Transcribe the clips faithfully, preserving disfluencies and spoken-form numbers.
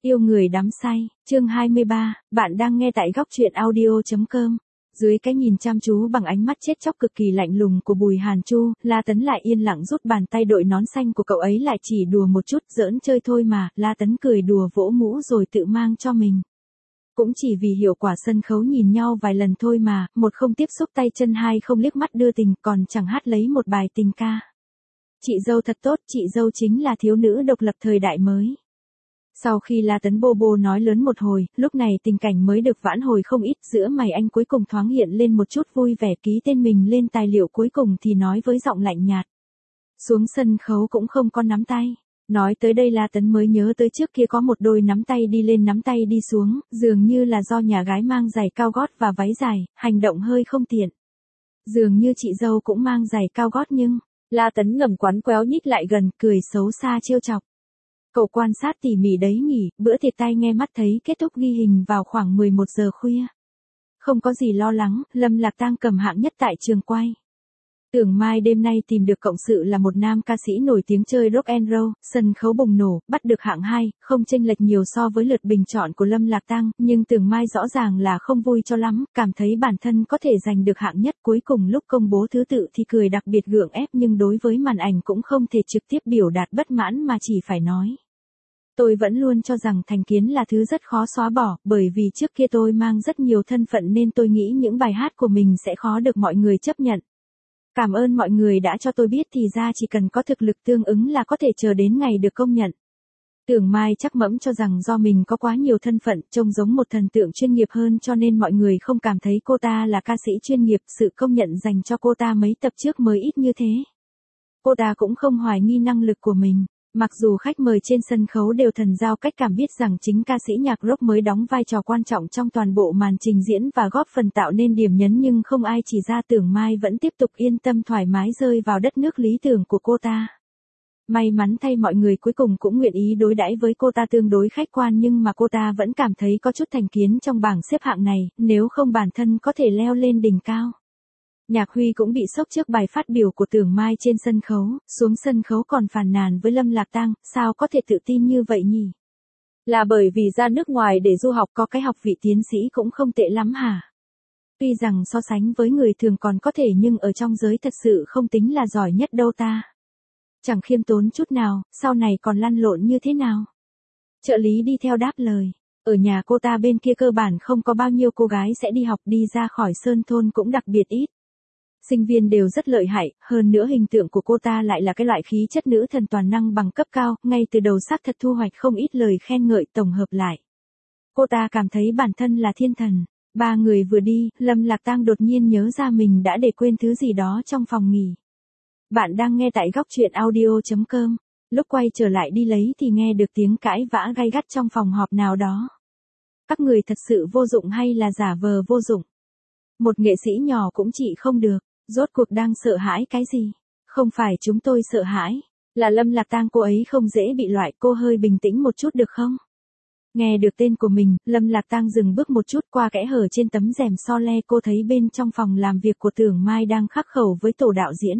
Yêu người đắm say, chương hai mươi ba, bạn đang nghe tại góc truyện audio.com. Dưới cái nhìn chăm chú bằng ánh mắt chết chóc cực kỳ lạnh lùng của Bùi Hàn Chu, La Tấn lại yên lặng rút bàn tay đội nón xanh của cậu ấy lại, chỉ đùa một chút, giỡn chơi thôi mà. La Tấn cười đùa vỗ mũ rồi tự mang cho mình. Cũng chỉ vì hiệu quả sân khấu nhìn nhau vài lần thôi mà, một không tiếp xúc tay chân, hai không liếc mắt đưa tình, còn chẳng hát lấy một bài tình ca. Chị dâu thật tốt, chị dâu chính là thiếu nữ độc lập thời đại mới. Sau khi La Tấn bô bô nói lớn một hồi, lúc này tình cảnh mới được vãn hồi không ít, giữa mày anh cuối cùng thoáng hiện lên một chút vui vẻ, ký tên mình lên tài liệu cuối cùng thì nói với giọng lạnh nhạt. Xuống sân khấu cũng không có nắm tay. Nói tới đây La Tấn mới nhớ tới trước kia có một đôi nắm tay đi lên nắm tay đi xuống, dường như là do nhà gái mang giày cao gót và váy dài, hành động hơi không tiện. Dường như chị dâu cũng mang giày cao gót nhưng, La Tấn ngầm quắn quéo nhích lại gần, cười xấu xa trêu chọc. Cậu quan sát tỉ mỉ đấy nhỉ, bữa tiệc tai nghe mắt thấy kết thúc ghi hình vào khoảng mười một giờ khuya. Không có gì lo lắng, Lâm Lạc Tang cầm hạng nhất tại trường quay. Tưởng Mai đêm nay tìm được cộng sự là một nam ca sĩ nổi tiếng chơi rock and roll, sân khấu bùng nổ, bắt được hạng hai, không chênh lệch nhiều so với lượt bình chọn của Lâm Lạc Tang, nhưng Tưởng Mai rõ ràng là không vui cho lắm, cảm thấy bản thân có thể giành được hạng nhất. Cuối cùng lúc công bố thứ tự thì cười đặc biệt gượng ép, nhưng đối với màn ảnh cũng không thể trực tiếp biểu đạt bất mãn mà chỉ phải nói. Tôi vẫn luôn cho rằng thành kiến là thứ rất khó xóa bỏ, bởi vì trước kia tôi mang rất nhiều thân phận nên tôi nghĩ những bài hát của mình sẽ khó được mọi người chấp nhận. Cảm ơn mọi người đã cho tôi biết, thì ra chỉ cần có thực lực tương ứng là có thể chờ đến ngày được công nhận. Tưởng Mai chắc mẫm cho rằng do mình có quá nhiều thân phận, trông giống một thần tượng chuyên nghiệp hơn cho nên mọi người không cảm thấy cô ta là ca sĩ chuyên nghiệp, sự công nhận dành cho cô ta mấy tập trước mới ít như thế. Cô ta cũng không hoài nghi năng lực của mình. Mặc dù khách mời trên sân khấu đều thần giao cách cảm biết rằng chính ca sĩ nhạc rock mới đóng vai trò quan trọng trong toàn bộ màn trình diễn và góp phần tạo nên điểm nhấn, nhưng không ai chỉ ra. Tưởng Mai vẫn tiếp tục yên tâm thoải mái rơi vào đất nước lý tưởng của cô ta. May mắn thay mọi người cuối cùng cũng nguyện ý đối đãi với cô ta tương đối khách quan, nhưng mà cô ta vẫn cảm thấy có chút thành kiến trong bảng xếp hạng này, nếu không bản thân có thể leo lên đỉnh cao. Nhạc Huy cũng bị sốc trước bài phát biểu của Tưởng Mai trên sân khấu, xuống sân khấu còn phàn nàn với Lâm Lạc Tang, sao có thể tự tin như vậy nhỉ? Là bởi vì ra nước ngoài để du học có cái học vị tiến sĩ cũng không tệ lắm hả? Tuy rằng so sánh với người thường còn có thể, nhưng ở trong giới thật sự không tính là giỏi nhất đâu ta. Chẳng khiêm tốn chút nào, sau này còn lăn lộn như thế nào? Trợ lý đi theo đáp lời. Ở nhà cô ta bên kia cơ bản không có bao nhiêu cô gái sẽ đi học, đi ra khỏi sơn thôn cũng đặc biệt ít. Sinh viên đều rất lợi hại, hơn nữa hình tượng của cô ta lại là cái loại khí chất nữ thần toàn năng bằng cấp cao, ngay từ đầu xác thật thu hoạch không ít lời khen ngợi. Tổng hợp lại, cô ta cảm thấy bản thân là thiên thần. Ba người vừa đi, Lâm Lạc Tang đột nhiên nhớ ra mình đã để quên thứ gì đó trong phòng nghỉ. Bạn đang nghe tại góc truyện audio.com. Lúc quay trở lại đi lấy thì nghe được tiếng cãi vã gay gắt trong phòng họp nào đó. Các người thật sự vô dụng hay là giả vờ vô dụng? Một nghệ sĩ nhỏ cũng chỉ không được. Rốt cuộc đang sợ hãi cái gì? Không phải chúng tôi sợ hãi, là Lâm Lạc Tang cô ấy không dễ bị loại, cô hơi bình tĩnh một chút được không? Nghe được tên của mình, Lâm Lạc Tang dừng bước một chút, qua kẽ hở trên tấm rèm so le cô thấy bên trong phòng làm việc của Tưởng Mai đang khắc khẩu với tổ đạo diễn.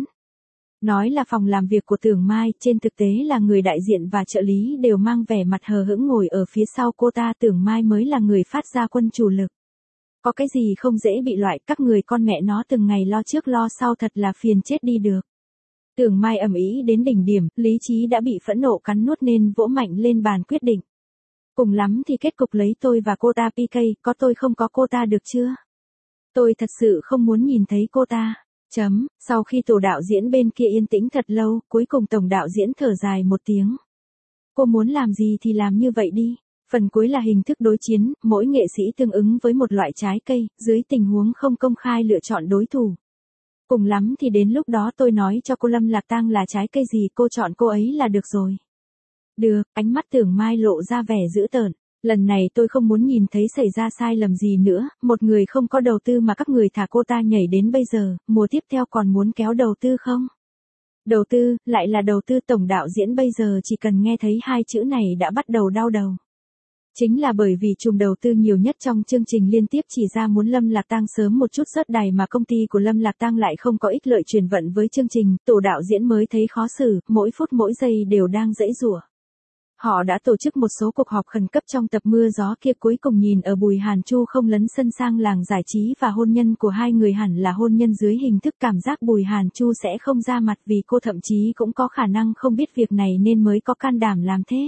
Nói là phòng làm việc của Tưởng Mai, trên thực tế là người đại diện và trợ lý đều mang vẻ mặt hờ hững ngồi ở phía sau cô ta. Tưởng Mai mới là người phát ra quân chủ lực. Có cái gì không dễ bị loại, các người con mẹ nó từng ngày lo trước lo sau thật là phiền chết đi được. Tưởng Mai ầm ĩ đến đỉnh điểm, lý trí đã bị phẫn nộ cắn nuốt nên vỗ mạnh lên bàn quyết định. Cùng lắm thì kết cục lấy tôi và cô ta pê ca, có tôi không có cô ta được chưa? Tôi thật sự không muốn nhìn thấy cô ta. Chấm, sau khi tổ đạo diễn bên kia yên tĩnh thật lâu, cuối cùng tổng đạo diễn thở dài một tiếng. Cô muốn làm gì thì làm như vậy đi. Phần cuối là hình thức đối chiến, mỗi nghệ sĩ tương ứng với một loại trái cây, dưới tình huống không công khai lựa chọn đối thủ. Cùng lắm thì đến lúc đó tôi nói cho cô Lâm Lạc Tang là trái cây gì cô chọn cô ấy là được rồi. Được, ánh mắt Tưởng Mai lộ ra vẻ dữ tợn. Lần này tôi không muốn nhìn thấy xảy ra sai lầm gì nữa, một người không có đầu tư mà các người thả cô ta nhảy đến bây giờ, mùa tiếp theo còn muốn kéo đầu tư không? Đầu tư, lại là đầu tư. Tổng đạo diễn bây giờ chỉ cần nghe thấy hai chữ này đã bắt đầu đau đầu. Chính là bởi vì chùm đầu tư nhiều nhất trong chương trình liên tiếp chỉ ra muốn Lâm Lạc Tang sớm một chút rớt đài, mà công ty của Lâm Lạc Tang lại không có ích lợi truyền vận với chương trình, tổ đạo diễn mới thấy khó xử, mỗi phút mỗi giây đều đang giãy giụa. Họ đã tổ chức một số cuộc họp khẩn cấp trong tập mưa gió kia, cuối cùng nhìn ở Bùi Hàn Chu không lấn sân sang làng giải trí và hôn nhân của hai người hẳn là hôn nhân dưới hình thức, cảm giác Bùi Hàn Chu sẽ không ra mặt vì cô thậm chí cũng có khả năng không biết việc này nên mới có can đảm làm thế.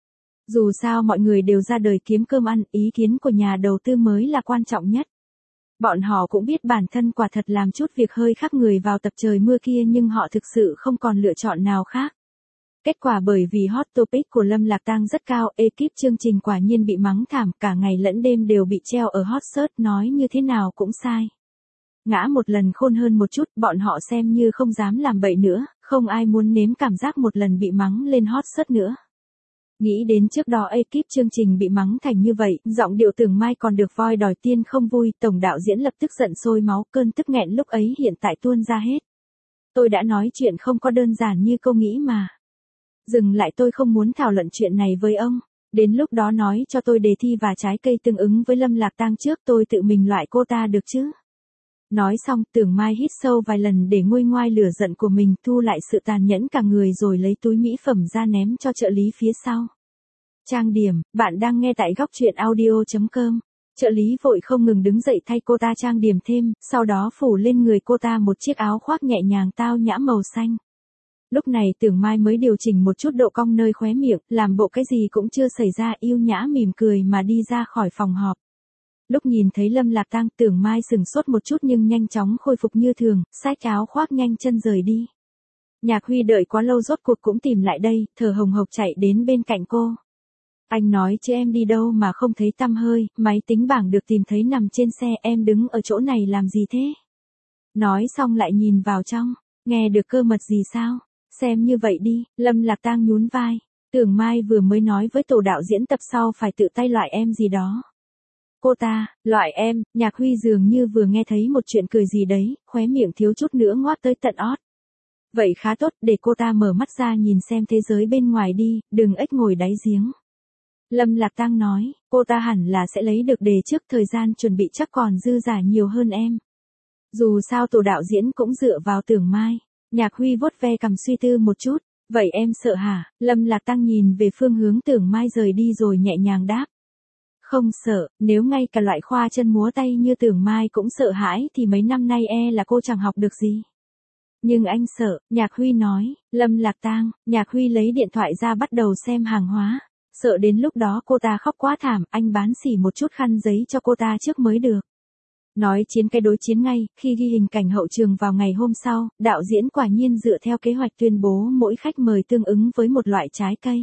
Dù sao mọi người đều ra đời kiếm cơm ăn, ý kiến của nhà đầu tư mới là quan trọng nhất. Bọn họ cũng biết bản thân quả thật làm chút việc hơi khác người vào tập trời mưa kia, nhưng họ thực sự không còn lựa chọn nào khác. Kết quả bởi vì hot topic của Lâm Lạc Tang rất cao, ekip chương trình quả nhiên bị mắng thảm, cả ngày lẫn đêm đều bị treo ở hot search, nói như thế nào cũng sai. Ngã một lần khôn hơn một chút, bọn họ xem như không dám làm bậy nữa, không ai muốn nếm cảm giác một lần bị mắng lên hot search nữa. Nghĩ đến trước đó ekip chương trình bị mắng thành như vậy, giọng điệu Tưởng Mai còn được voi đòi tiên không vui, tổng đạo diễn lập tức giận sôi máu, cơn tức nghẹn lúc ấy hiện tại tuôn ra hết. Tôi đã nói chuyện không có đơn giản như cô nghĩ mà. Dừng lại, tôi không muốn thảo luận chuyện này với ông. Đến lúc đó nói cho tôi đề thi và trái cây tương ứng với Lâm Lạc Tang trước, tôi tự mình loại cô ta được chứ. Nói xong, Tưởng Mai hít sâu vài lần để nguôi ngoai lửa giận của mình, thu lại sự tàn nhẫn cả người rồi lấy túi mỹ phẩm ra ném cho trợ lý phía sau. Trang điểm, bạn đang nghe tại góc truyện audio chấm com. Trợ lý vội không ngừng đứng dậy thay cô ta trang điểm thêm, sau đó phủ lên người cô ta một chiếc áo khoác nhẹ nhàng tao nhã màu xanh. Lúc này Tưởng Mai mới điều chỉnh một chút độ cong nơi khóe miệng, làm bộ cái gì cũng chưa xảy ra, yêu nhã mỉm cười mà đi ra khỏi phòng họp. Lúc nhìn thấy Lâm Lạc Tang, Tưởng Mai sừng sốt một chút nhưng nhanh chóng khôi phục như thường, xách áo khoác nhanh chân rời đi. Nhạc Huy đợi quá lâu rốt cuộc cũng tìm lại đây, thở hồng hộc chạy đến bên cạnh cô. Anh nói chứ em đi đâu mà không thấy tăm hơi, máy tính bảng được tìm thấy nằm trên xe, em đứng ở chỗ này làm gì thế? Nói xong lại nhìn vào trong, nghe được cơ mật gì sao? Xem như vậy đi, Lâm Lạc Tang nhún vai. Tưởng Mai vừa mới nói với tổ đạo diễn tập sau phải tự tay loại em gì đó. Cô ta, loại em, Nhạc Huy dường như vừa nghe thấy một chuyện cười gì đấy, khóe miệng thiếu chút nữa ngoác tới tận ót. Vậy khá tốt, để cô ta mở mắt ra nhìn xem thế giới bên ngoài đi, đừng ếch ngồi đáy giếng. Lâm Lạc Tang nói, cô ta hẳn là sẽ lấy được đề trước, thời gian chuẩn bị chắc còn dư giả nhiều hơn em. Dù sao tổ đạo diễn cũng dựa vào Tưởng Mai. Nhạc Huy vuốt ve cằm suy tư một chút, vậy em sợ hả? Lâm Lạc Tang nhìn về phương hướng Tưởng Mai rời đi rồi nhẹ nhàng đáp. Không sợ, nếu ngay cả loại khoa chân múa tay như Tưởng Mai cũng sợ hãi thì mấy năm nay e là cô chẳng học được gì. Nhưng anh sợ, Nhạc Huy nói. Lâm Lạc Tang, Nhạc Huy lấy điện thoại ra bắt đầu xem hàng hóa. Sợ đến lúc đó cô ta khóc quá thảm, anh bán xỉ một chút khăn giấy cho cô ta trước mới được. Nói chiến cái đối chiến ngay, khi ghi hình cảnh hậu trường vào ngày hôm sau, đạo diễn quả nhiên dựa theo kế hoạch tuyên bố mỗi khách mời tương ứng với một loại trái cây.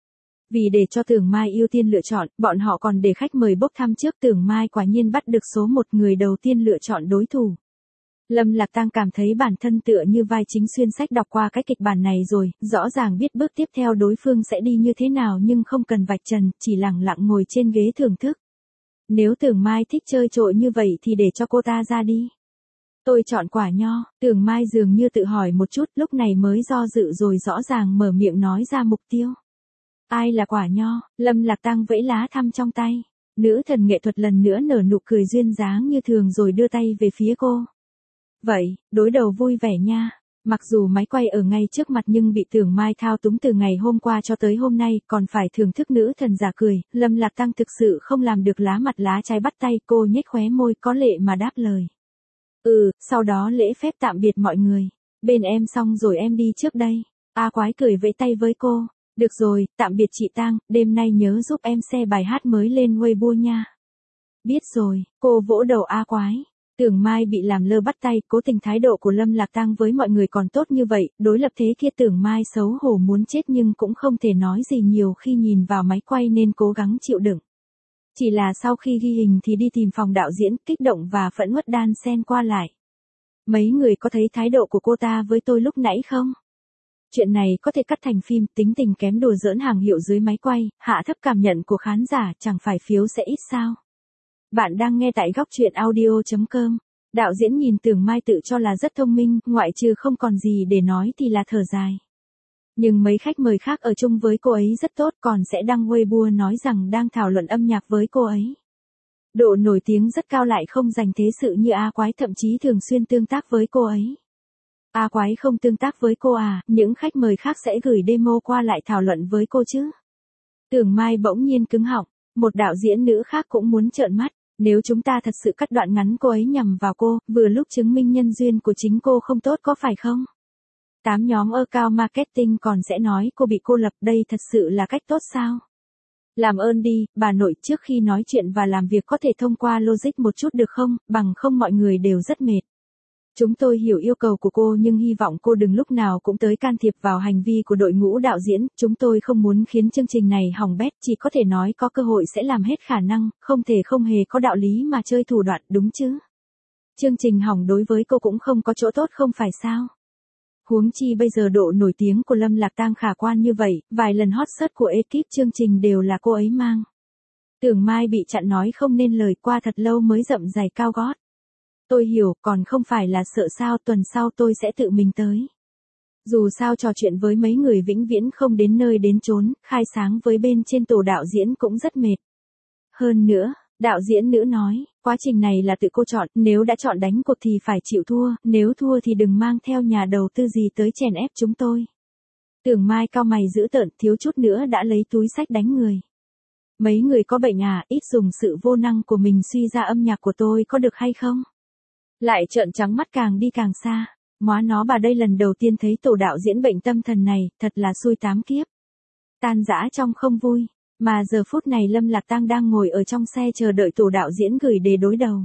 Vì để cho Tưởng Mai ưu tiên lựa chọn, bọn họ còn để khách mời bốc thăm trước, Tưởng Mai quả nhiên bắt được số một, người đầu tiên lựa chọn đối thủ. Lâm Lạc Tang cảm thấy bản thân tựa như vai chính xuyên sách đọc qua cái kịch bản này rồi, rõ ràng biết bước tiếp theo đối phương sẽ đi như thế nào nhưng không cần vạch trần, chỉ lặng lặng ngồi trên ghế thưởng thức. Nếu Tưởng Mai thích chơi trội như vậy thì để cho cô ta ra đi. Tôi chọn quả nho, Tưởng Mai dường như tự hỏi một chút, lúc này mới do dự rồi rõ ràng mở miệng nói ra mục tiêu. Ai là quả nho? Lâm Lạc Tang vẫy lá thăm trong tay. Nữ thần nghệ thuật lần nữa nở nụ cười duyên dáng như thường rồi đưa tay về phía cô. Vậy, đối đầu vui vẻ nha. Mặc dù máy quay ở ngay trước mặt nhưng bị Tưởng Mai thao túng từ ngày hôm qua cho tới hôm nay, còn phải thưởng thức nữ thần giả cười, Lâm Lạc Tang thực sự không làm được lá mặt lá trái bắt tay, cô nhếch khóe môi có lệ mà đáp lời. Ừ, sau đó lễ phép tạm biệt mọi người. Bên em xong rồi em đi trước đây. A Quái cười vẫy tay với cô. Được rồi, tạm biệt chị Tang, đêm nay nhớ giúp em share bài hát mới lên Weibo nha. Biết rồi, cô vỗ đầu A Quái. Tưởng Mai bị làm lơ bắt tay, cố tình thái độ của Lâm Lạc Tang với mọi người còn tốt như vậy, đối lập thế kia Tưởng Mai xấu hổ muốn chết nhưng cũng không thể nói gì nhiều khi nhìn vào máy quay nên cố gắng chịu đựng. Chỉ là sau khi ghi hình thì đi tìm phòng đạo diễn, kích động và phẫn uất đan xen qua lại. Mấy người có thấy thái độ của cô ta với tôi lúc nãy không? Chuyện này có thể cắt thành phim, tính tình kém đùa giỡn hàng hiệu dưới máy quay, hạ thấp cảm nhận của khán giả, chẳng phải phiếu sẽ ít sao? Bạn đang nghe tại góc truyện audio chấm com. Đạo diễn nhìn Tưởng Mai tự cho là rất thông minh, ngoại trừ không còn gì để nói thì là thở dài. Nhưng mấy khách mời khác ở chung với cô ấy rất tốt, còn sẽ đăng Weibo nói rằng đang thảo luận âm nhạc với cô ấy. Độ nổi tiếng rất cao lại không dành thế sự như A Quái, thậm chí thường xuyên tương tác với cô ấy. A Quái không tương tác với cô à, những khách mời khác sẽ gửi demo qua lại thảo luận với cô chứ. Tưởng Mai bỗng nhiên cứng họng, một đạo diễn nữ khác cũng muốn trợn mắt, nếu chúng ta thật sự cắt đoạn ngắn cô ấy nhằm vào cô, vừa lúc chứng minh nhân duyên của chính cô không tốt có phải không? Tám nhóm account marketing còn sẽ nói cô bị cô lập, đây thật sự là cách tốt sao? Làm ơn đi, bà nội, trước khi nói chuyện và làm việc có thể thông qua logic một chút được không, bằng không mọi người đều rất mệt. Chúng tôi hiểu yêu cầu của cô nhưng hy vọng cô đừng lúc nào cũng tới can thiệp vào hành vi của đội ngũ đạo diễn, chúng tôi không muốn khiến chương trình này hỏng bét, chỉ có thể nói có cơ hội sẽ làm hết khả năng, không thể không hề có đạo lý mà chơi thủ đoạn, đúng chứ? Chương trình hỏng đối với cô cũng không có chỗ tốt không phải sao? Huống chi bây giờ độ nổi tiếng của Lâm Lạc Tang khả quan như vậy, vài lần hot search của ekip chương trình đều là cô ấy mang. Tưởng Mai bị chặn nói không nên lời, qua thật lâu mới dậm giày cao gót. Tôi hiểu, còn không phải là sợ sao, tuần sau tôi sẽ tự mình tới. Dù sao trò chuyện với mấy người vĩnh viễn không đến nơi đến chốn, khai sáng với bên trên tổ đạo diễn cũng rất mệt. Hơn nữa, đạo diễn nữ nói, quá trình này là tự cô chọn, nếu đã chọn đánh cuộc thì phải chịu thua, nếu thua thì đừng mang theo nhà đầu tư gì tới chèn ép chúng tôi. Tưởng Mai cau mày dữ tợn, thiếu chút nữa đã lấy túi xách đánh người. Mấy người có bệnh à, ít dùng sự vô năng của mình suy ra âm nhạc của tôi có được hay không? Lại trợn trắng mắt càng đi càng xa, móa nó bà đây lần đầu tiên thấy tổ đạo diễn bệnh tâm thần này, thật là xui tám kiếp. Tan rã trong không vui, mà giờ phút này Lâm Lạc Tang đang ngồi ở trong xe chờ đợi tổ đạo diễn gửi đề đối đầu.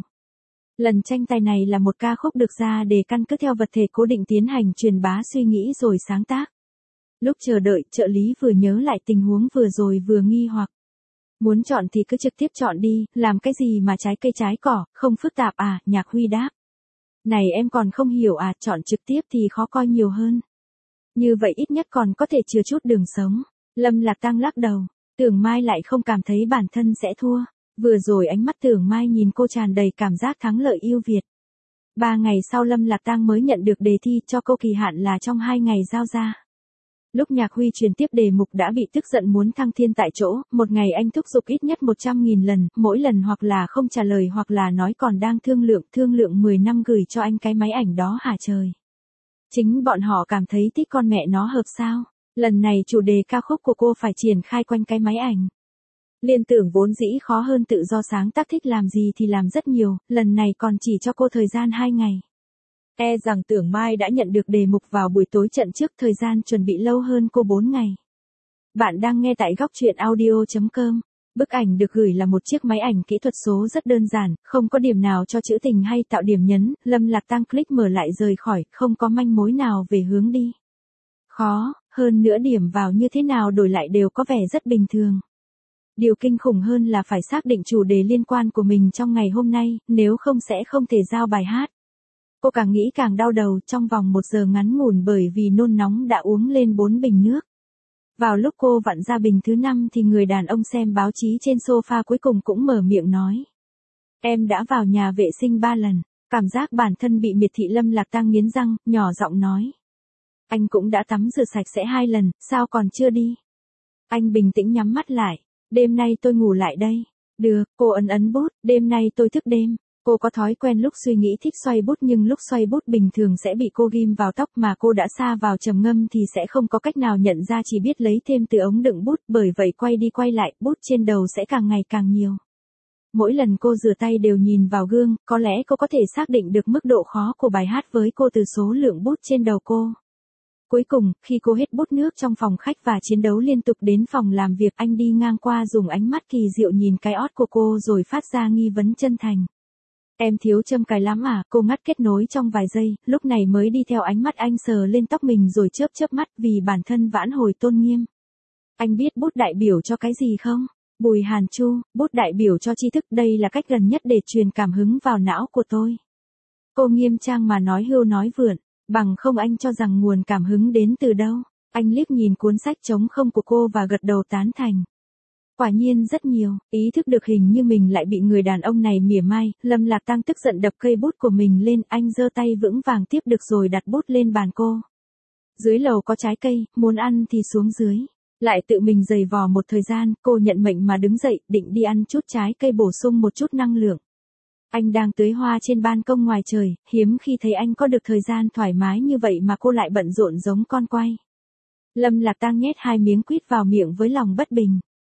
Lần tranh tài này là một ca khúc được ra để căn cứ theo vật thể cố định tiến hành truyền bá suy nghĩ rồi sáng tác. Lúc chờ đợi, trợ lý vừa nhớ lại tình huống vừa rồi vừa nghi hoặc. Muốn chọn thì cứ trực tiếp chọn đi, làm cái gì mà trái cây trái cỏ, không phức tạp à, Nhạc Huy đáp. Này em còn không hiểu à, chọn trực tiếp thì khó coi nhiều hơn. Như vậy ít nhất còn có thể chừa chút đường sống. Lâm Lạc Tang lắc đầu, Tưởng Mai lại không cảm thấy bản thân sẽ thua. Vừa rồi ánh mắt Tưởng Mai nhìn cô tràn đầy cảm giác thắng lợi yêu Việt. Ba ngày sau Lâm Lạc Tang mới nhận được đề thi, cho cô kỳ hạn là trong hai ngày giao ra. Lúc Nhạc Huy truyền tiếp đề mục đã bị tức giận muốn thăng thiên tại chỗ, một ngày anh thúc giục ít nhất một trăm nghìn lần, mỗi lần hoặc là không trả lời hoặc là nói còn đang thương lượng, thương lượng mười năm gửi cho anh cái máy ảnh đó hả trời. Chính bọn họ cảm thấy thích con mẹ nó hợp sao, lần này chủ đề ca khúc của cô phải triển khai quanh cái máy ảnh. Liên tưởng vốn dĩ khó hơn tự do sáng tác, thích làm gì thì làm rất nhiều, lần này còn chỉ cho cô thời gian hai ngày. E rằng Tưởng Mai đã nhận được đề mục vào buổi tối trận trước, thời gian chuẩn bị lâu hơn cô bốn ngày. Bạn đang nghe tại góc truyện audio chấm com. Bức ảnh được gửi là một chiếc máy ảnh kỹ thuật số rất đơn giản, không có điểm nào cho trữ tình hay tạo điểm nhấn. Lâm Lạc Tang click mở lại rời khỏi, không có manh mối nào về hướng đi. Khó, hơn nữa điểm vào như thế nào đổi lại đều có vẻ rất bình thường. Điều kinh khủng hơn là phải xác định chủ đề liên quan của mình trong ngày hôm nay, nếu không sẽ không thể giao bài hát. Cô càng nghĩ càng đau đầu, trong vòng một giờ ngắn ngủn bởi vì nôn nóng đã uống lên bốn bình nước. Vào lúc cô vặn ra bình thứ năm thì người đàn ông xem báo chí trên sofa cuối cùng cũng mở miệng nói. Em đã vào nhà vệ sinh ba lần, cảm giác bản thân bị miệt thị. Lâm Lạc Tang nghiến răng, nhỏ giọng nói. Anh cũng đã tắm rửa sạch sẽ hai lần, sao còn chưa đi? Anh bình tĩnh nhắm mắt lại, đêm nay tôi ngủ lại đây. Được, cô ấn ấn bút, đêm nay tôi thức đêm. Cô có thói quen lúc suy nghĩ thích xoay bút nhưng lúc xoay bút bình thường sẽ bị cô ghim vào tóc, mà cô đã sa vào trầm ngâm thì sẽ không có cách nào nhận ra, chỉ biết lấy thêm từ ống đựng bút, bởi vậy quay đi quay lại, bút trên đầu sẽ càng ngày càng nhiều. Mỗi lần cô rửa tay đều nhìn vào gương, có lẽ cô có thể xác định được mức độ khó của bài hát với cô từ số lượng bút trên đầu cô. Cuối cùng, khi cô hết bút nước trong phòng khách và chiến đấu liên tục đến phòng làm việc, anh đi ngang qua dùng ánh mắt kỳ diệu nhìn cái ót của cô rồi phát ra nghi vấn chân thành. Em thiếu châm cài lắm à? Cô ngắt kết nối trong vài giây, lúc này mới đi theo ánh mắt anh sờ lên tóc mình rồi chớp chớp mắt vì bản thân vãn hồi tôn nghiêm. Anh biết bút đại biểu cho cái gì không? Bùi Hàn Chu, bút đại biểu cho tri thức, đây là cách gần nhất để truyền cảm hứng vào não của tôi. Cô nghiêm trang mà nói hưu nói vượn, bằng không anh cho rằng nguồn cảm hứng đến từ đâu? Anh liếc nhìn cuốn sách trống không của cô và gật đầu tán thành. Quả nhiên rất nhiều, ý thức được hình như mình lại bị người đàn ông này mỉa mai, Lâm Lạc Tang tức giận đập cây bút của mình lên, anh giơ tay vững vàng tiếp được rồi đặt bút lên bàn cô. Dưới lầu có trái cây, muốn ăn thì xuống dưới. Lại tự mình giày vò một thời gian, cô nhận mệnh mà đứng dậy, định đi ăn chút trái cây bổ sung một chút năng lượng. Anh đang tưới hoa trên ban công ngoài trời, hiếm khi thấy anh có được thời gian thoải mái như vậy mà cô lại bận rộn giống con quay. Lâm Lạc Tang nhét hai miếng quýt vào miệng với lòng bất bình.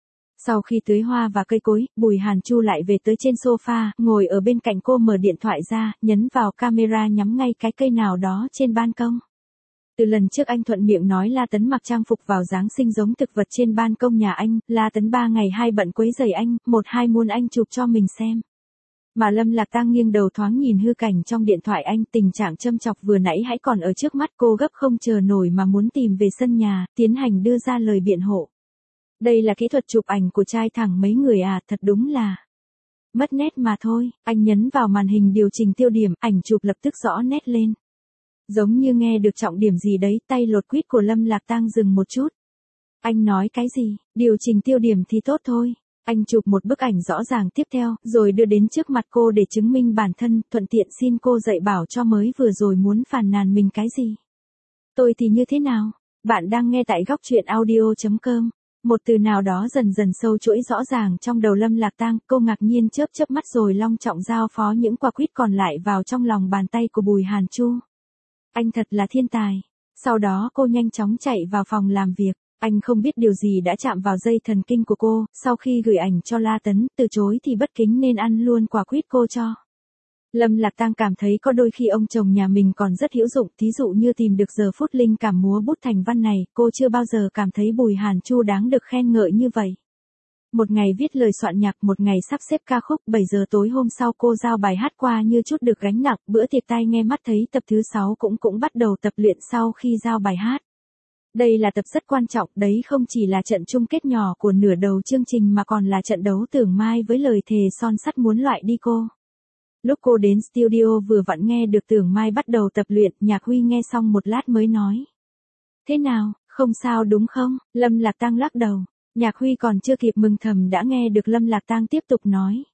Sau khi tưới hoa và cây cối, Bùi Hàn Chu lại về tới trên sofa, ngồi ở bên cạnh cô mở điện thoại ra, nhấn vào camera nhắm ngay cái cây nào đó trên ban công. Từ lần trước anh thuận miệng nói La Tấn mặc trang phục vào Giáng sinh giống thực vật trên ban công nhà anh, La Tấn ba ngày hai bận quấy rầy anh, một hai muốn anh chụp cho mình xem. Mà Lâm Lạc Tang nghiêng đầu thoáng nhìn hư cảnh trong điện thoại anh, tình trạng châm chọc vừa nãy hãy còn ở trước mắt cô, gấp không chờ nổi mà muốn tìm về sân nhà, tiến hành đưa ra lời biện hộ. Đây là kỹ thuật chụp ảnh của trai thẳng mấy người à, thật đúng là mất nét mà thôi. Anh nhấn vào màn hình điều chỉnh tiêu điểm, ảnh chụp lập tức rõ nét lên. Giống như nghe được trọng điểm gì đấy, tay lột quýt của Lâm Lạc Tang dừng một chút. Anh nói cái gì? Điều chỉnh tiêu điểm thì tốt thôi. Anh chụp một bức ảnh rõ ràng tiếp theo, rồi đưa đến trước mặt cô để chứng minh bản thân, thuận tiện xin cô dạy bảo cho mới vừa rồi muốn phàn nàn mình cái gì. Tôi thì như thế nào? Bạn đang nghe tại góc truyện audio chấm com. Một từ nào đó dần dần sâu chuỗi rõ ràng trong đầu Lâm Lạc Tang, cô ngạc nhiên chớp chớp mắt rồi long trọng giao phó những quả quýt còn lại vào trong lòng bàn tay của Bùi Hàn Chu. Anh thật là thiên tài. Sau đó cô nhanh chóng chạy vào phòng làm việc. Anh không biết điều gì đã chạm vào dây thần kinh của cô, sau khi gửi ảnh cho La Tấn, từ chối thì bất kính nên ăn luôn quả quýt cô cho. Lâm Lạc Tang cảm thấy có đôi khi ông chồng nhà mình còn rất hữu dụng, thí dụ như tìm được giờ phút linh cảm múa bút thành văn này, cô chưa bao giờ cảm thấy Bùi Hàn Chu đáng được khen ngợi như vậy. Một ngày viết lời soạn nhạc, một ngày sắp xếp ca khúc, bảy giờ tối hôm sau cô giao bài hát qua như chút được gánh nặng, bữa tiệc tai nghe mắt thấy tập thứ sáu cũng cũng bắt đầu tập luyện sau khi giao bài hát. Đây là tập rất quan trọng, đấy không chỉ là trận chung kết nhỏ của nửa đầu chương trình mà còn là trận đấu tưởng mai với lời thề son sắt muốn loại đi cô. Lúc cô đến studio vừa vặn nghe được Tưởng Mai bắt đầu tập luyện, Nhạc Huy nghe xong một lát mới nói. Thế nào, không sao đúng không? Lâm Lạc Tang lắc đầu. Nhạc Huy còn chưa kịp mừng thầm đã nghe được Lâm Lạc Tang tiếp tục nói.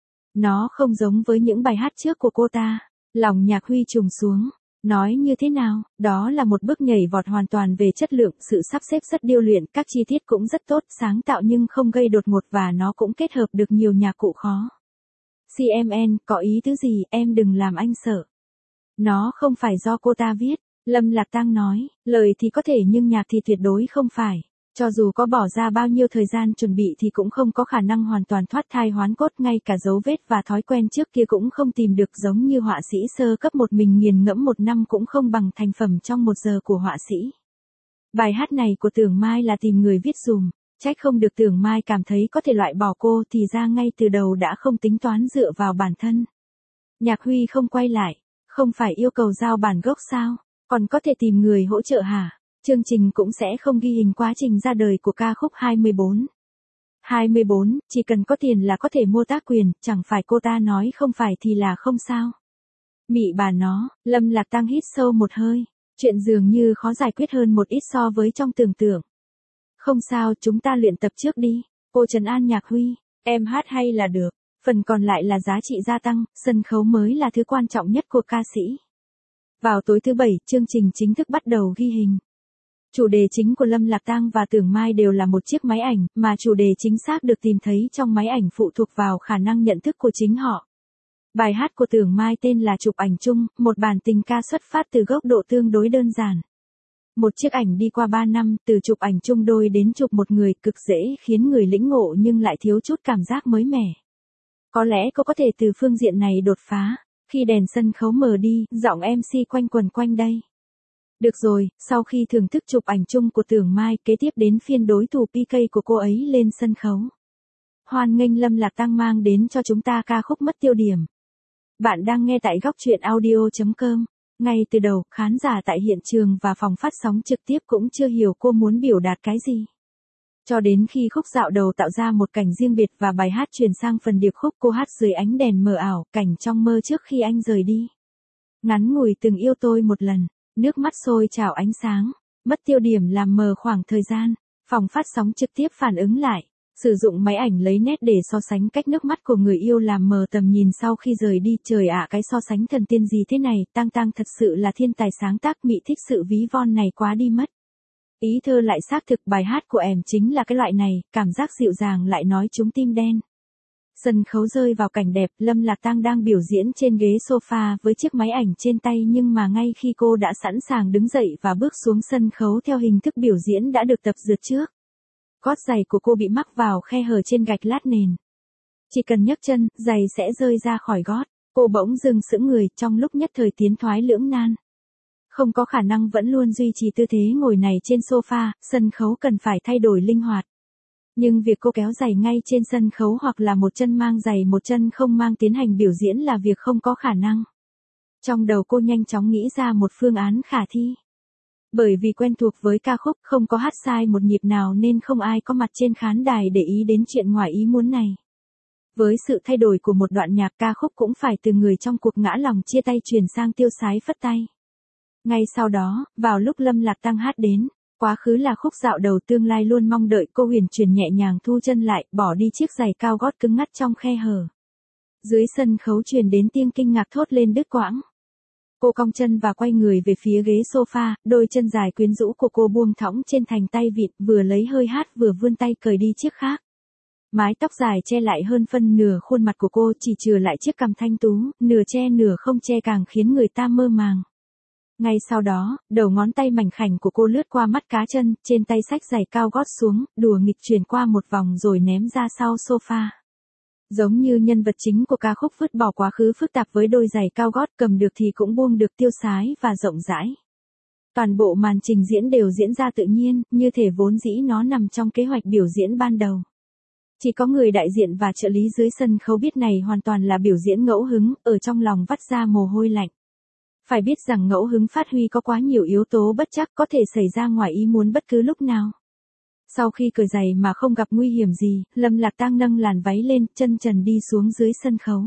Nó không giống với những bài hát trước của cô ta. Lòng Nhạc Huy trùng xuống. Nói như thế nào, đó là một bước nhảy vọt hoàn toàn về chất lượng, sự sắp xếp rất điêu luyện, các chi tiết cũng rất tốt, sáng tạo nhưng không gây đột ngột và nó cũng kết hợp được nhiều nhạc cụ khó. xê em en, có ý tứ gì, em đừng làm anh sợ. Nó không phải do cô ta viết, Lâm Lạc Tang nói, lời thì có thể nhưng nhạc thì tuyệt đối không phải. Cho dù có bỏ ra bao nhiêu thời gian chuẩn bị thì cũng không có khả năng hoàn toàn thoát thai hoán cốt, ngay cả dấu vết và thói quen trước kia cũng không tìm được, giống như họa sĩ sơ cấp một mình nghiền ngẫm một năm cũng không bằng thành phẩm trong một giờ của họa sĩ. Bài hát này của Tưởng Mai là tìm người viết dùm, trách không được Tưởng Mai cảm thấy có thể loại bỏ cô, thì ra ngay từ đầu đã không tính toán dựa vào bản thân. Nhạc Huy không quay lại, không phải yêu cầu giao bản gốc sao, còn có thể tìm người hỗ trợ hả? Chương trình cũng sẽ không ghi hình quá trình ra đời của ca khúc hai mươi bốn. hai mươi bốn, chỉ cần có tiền là có thể mua tác quyền, chẳng phải cô ta nói không phải thì là không sao. Mị bà nó, Lâm Lạc Tang hít sâu một hơi, chuyện dường như khó giải quyết hơn một ít so với trong tưởng tượng. Không sao, chúng ta luyện tập trước đi, cô trấn an Nhạc Huy, em hát hay là được, phần còn lại là giá trị gia tăng, sân khấu mới là thứ quan trọng nhất của ca sĩ. Vào tối thứ bảy, chương trình chính thức bắt đầu ghi hình. Chủ đề chính của Lâm Lạc Tang và Tưởng Mai đều là một chiếc máy ảnh, mà chủ đề chính xác được tìm thấy trong máy ảnh phụ thuộc vào khả năng nhận thức của chính họ. Bài hát của Tưởng Mai tên là Chụp ảnh chung, một bản tình ca xuất phát từ góc độ tương đối đơn giản. Một chiếc ảnh đi qua ba năm, từ chụp ảnh chung đôi đến chụp một người, cực dễ khiến người lĩnh ngộ nhưng lại thiếu chút cảm giác mới mẻ. Có lẽ cô có thể từ phương diện này đột phá, khi đèn sân khấu mờ đi, giọng em xê quanh quần quanh đây. Được rồi, sau khi thưởng thức chụp ảnh chung của Tưởng Mai, kế tiếp đến phiên đối thủ pê ca của cô ấy lên sân khấu. Hoan nghênh Lâm Lạc Tang mang đến cho chúng ta ca khúc Mất Tiêu Điểm. Bạn đang nghe tại góc truyện audio chấm com. Ngay từ đầu, khán giả tại hiện trường và phòng phát sóng trực tiếp cũng chưa hiểu cô muốn biểu đạt cái gì. Cho đến khi khúc dạo đầu tạo ra một cảnh riêng biệt và bài hát chuyển sang phần điệp khúc, cô hát dưới ánh đèn mờ ảo, cảnh trong mơ trước khi anh rời đi. Ngắn ngủi từng yêu tôi một lần, nước mắt sôi trào ánh sáng, mất tiêu điểm làm mờ khoảng thời gian. Phòng phát sóng trực tiếp phản ứng lại, sử dụng máy ảnh lấy nét để so sánh cách nước mắt của người yêu làm mờ tầm nhìn sau khi rời đi. Trời ạ, cái so sánh thần tiên gì thế này, Tang Tang thật sự là thiên tài sáng tác, Mị thích sự ví von này quá đi mất. Ý thơ lại xác thực, bài hát của em chính là cái loại này, cảm giác dịu dàng lại nói trúng tim đen. Sân khấu rơi vào cảnh đẹp, Lâm Lạc Tang đang biểu diễn trên ghế sofa với chiếc máy ảnh trên tay, nhưng mà ngay khi cô đã sẵn sàng đứng dậy và bước xuống sân khấu theo hình thức biểu diễn đã được tập dượt trước. Gót giày của cô bị mắc vào khe hở trên gạch lát nền. Chỉ cần nhấc chân, giày sẽ rơi ra khỏi gót. Cô bỗng dừng sững người, trong lúc nhất thời tiến thoái lưỡng nan. Không có khả năng vẫn luôn duy trì tư thế ngồi này trên sofa, sân khấu cần phải thay đổi linh hoạt. Nhưng việc cô kéo giày ngay trên sân khấu hoặc là một chân mang giày một chân không mang tiến hành biểu diễn là việc không có khả năng. Trong đầu cô nhanh chóng nghĩ ra một phương án khả thi. Bởi vì quen thuộc với ca khúc không có hát sai một nhịp nào nên không ai có mặt trên khán đài để ý đến chuyện ngoài ý muốn này. Với sự thay đổi của một đoạn nhạc ca khúc cũng phải từ người trong cuộc ngã lòng chia tay chuyển sang tiêu sái phất tay. Ngay sau đó, vào lúc Lâm Lạc Tăng hát đến, quá khứ là khúc dạo đầu tương lai luôn mong đợi, cô huyền chuyển nhẹ nhàng thu chân lại, bỏ đi chiếc giày cao gót cứng ngắt trong khe hở. Dưới sân khấu truyền đến tiếng kinh ngạc thốt lên đứt quãng. Cô cong chân và quay người về phía ghế sofa, đôi chân dài quyến rũ của cô buông thõng trên thành tay vịn, vừa lấy hơi hát vừa vươn tay cởi đi chiếc khác. Mái tóc dài che lại hơn phân nửa khuôn mặt của cô, chỉ chừa lại chiếc cằm thanh tú, nửa che nửa không che càng khiến người ta mơ màng. Ngay sau đó, đầu ngón tay mảnh khảnh của cô lướt qua mắt cá chân, trên tay xách giày cao gót xuống, đùa nghịch chuyển qua một vòng rồi ném ra sau sofa. Giống như nhân vật chính của ca khúc vứt bỏ quá khứ phức tạp với đôi giày cao gót, cầm được thì cũng buông được tiêu sái và rộng rãi. Toàn bộ màn trình diễn đều diễn ra tự nhiên, như thể vốn dĩ nó nằm trong kế hoạch biểu diễn ban đầu. Chỉ có người đại diện và trợ lý dưới sân khấu biết này hoàn toàn là biểu diễn ngẫu hứng, ở trong lòng vắt ra mồ hôi lạnh. Phải biết rằng ngẫu hứng phát huy có quá nhiều yếu tố bất trắc, có thể xảy ra ngoài ý muốn bất cứ lúc nào. Sau khi cởi giày mà không gặp nguy hiểm gì, Lâm Lạc Tăng nâng làn váy lên, chân trần đi xuống dưới sân khấu.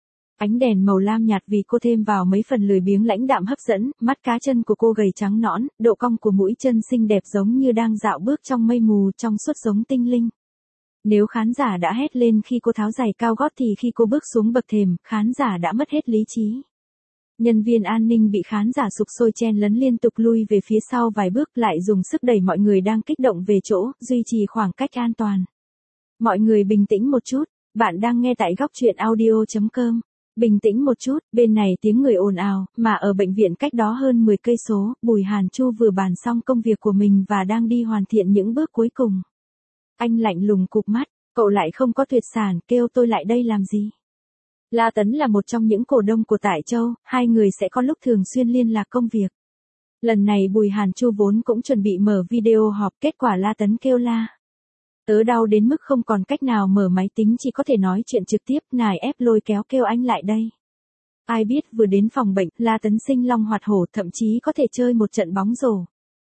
Ánh đèn màu lam nhạt vì cô thêm vào mấy phần lười biếng lãnh đạm hấp dẫn, mắt cá chân của cô gầy trắng nõn, độ cong của mũi chân xinh đẹp giống như đang dạo bước trong mây mù, trong suốt giống tinh linh. Nếu khán giả đã hét lên khi cô tháo giày cao gót thì khi cô bước xuống bậc thềm, khán giả đã mất hết lý trí. Nhân viên an ninh bị khán giả sục sôi chen lấn liên tục lui về phía sau vài bước, lại dùng sức đẩy mọi người đang kích động về chỗ, duy trì khoảng cách an toàn. Mọi người bình tĩnh một chút, bạn đang nghe tại góc truyện audio chấm com. Bình tĩnh một chút, bên này tiếng người ồn ào, mà ở bệnh viện cách đó hơn mười cây số, Bùi Hàn Chu vừa bàn xong công việc của mình và đang đi hoàn thiện những bước cuối cùng. Anh lạnh lùng cụp mắt, cậu lại không có tuyệt sản, kêu tôi lại đây làm gì? La Tấn là một trong những cổ đông của Tại Châu, hai người sẽ có lúc thường xuyên liên lạc công việc. Lần này Bùi Hàn Chu vốn cũng chuẩn bị mở video họp, kết quả La Tấn kêu la. Tớ đau đến mức không còn cách nào mở máy tính, chỉ có thể nói chuyện trực tiếp, nài ép lôi kéo kêu anh lại đây. Ai biết vừa đến phòng bệnh, La Tấn sinh long hoạt hổ, thậm chí có thể chơi một trận bóng rổ.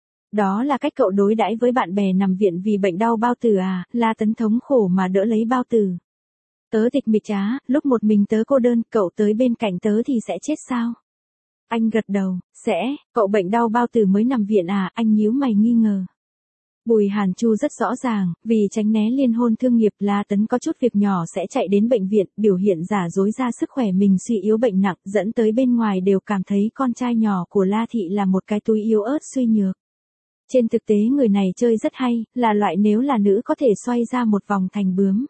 Đó là cách cậu đối đãi với bạn bè nằm viện vì bệnh đau bao tử à? La Tấn thống khổ mà đỡ lấy bao tử. Tớ tịch mịch á, lúc một mình tớ cô đơn, cậu tới bên cạnh tớ thì sẽ chết sao? Anh gật đầu, sẽ, cậu bệnh đau bao tử mới nằm viện à? Anh nhíu mày nghi ngờ. Bùi Hàn Chu rất rõ ràng, vì tránh né liên hôn thương nghiệp, La Tấn có chút việc nhỏ sẽ chạy đến bệnh viện, biểu hiện giả dối ra sức khỏe mình suy yếu bệnh nặng, dẫn tới bên ngoài đều cảm thấy con trai nhỏ của La Thị là một cái túi yếu ớt suy nhược. Trên thực tế người này chơi rất hay, là loại nếu là nữ có thể xoay ra một vòng thành bướm.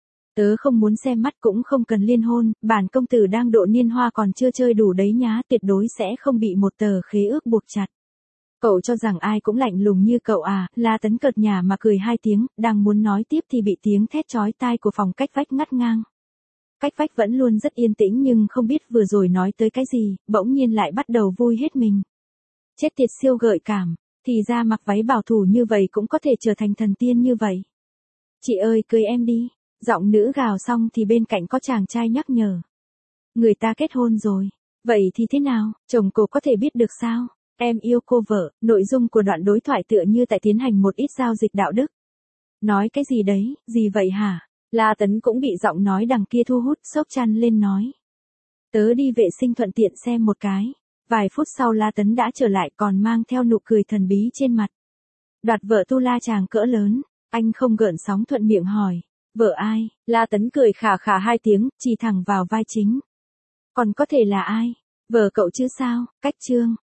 Tớ không muốn xem mắt cũng không cần liên hôn, bản công tử đang độ niên hoa còn chưa chơi đủ đấy nhá, tuyệt đối sẽ không bị một tờ khế ước buộc chặt. Cậu cho rằng ai cũng lạnh lùng như cậu à? La Tấn cợt nhả mà cười hai tiếng, đang muốn nói tiếp thì bị tiếng thét chói tai của phòng cách vách ngắt ngang. Cách vách vẫn luôn rất yên tĩnh nhưng không biết vừa rồi nói tới cái gì, bỗng nhiên lại bắt đầu vui hết mình. Chết tiệt, siêu gợi cảm, thì ra mặc váy bảo thủ như vậy cũng có thể trở thành thần tiên như vậy. Chị ơi cưới em đi. Giọng nữ gào xong thì bên cạnh có chàng trai nhắc nhở. Người ta kết hôn rồi. Vậy thì thế nào, chồng cô có thể biết được sao? Em yêu cô vợ, nội dung của đoạn đối thoại tựa như tại tiến hành một ít giao dịch đạo đức. Nói cái gì đấy, gì vậy hả? La Tấn cũng bị giọng nói đằng kia thu hút, xốc chăn lên nói. Tớ đi vệ sinh thuận tiện xem một cái. Vài phút sau La Tấn đã trở lại còn mang theo nụ cười thần bí trên mặt. Đoạt vợ tu la chàng cỡ lớn, anh không gợn sóng thuận miệng hỏi. Vợ ai? La Tấn cười khà khà hai tiếng, chỉ thẳng vào vai chính. Còn có thể là ai? Vợ cậu chứ sao? Cách Trương.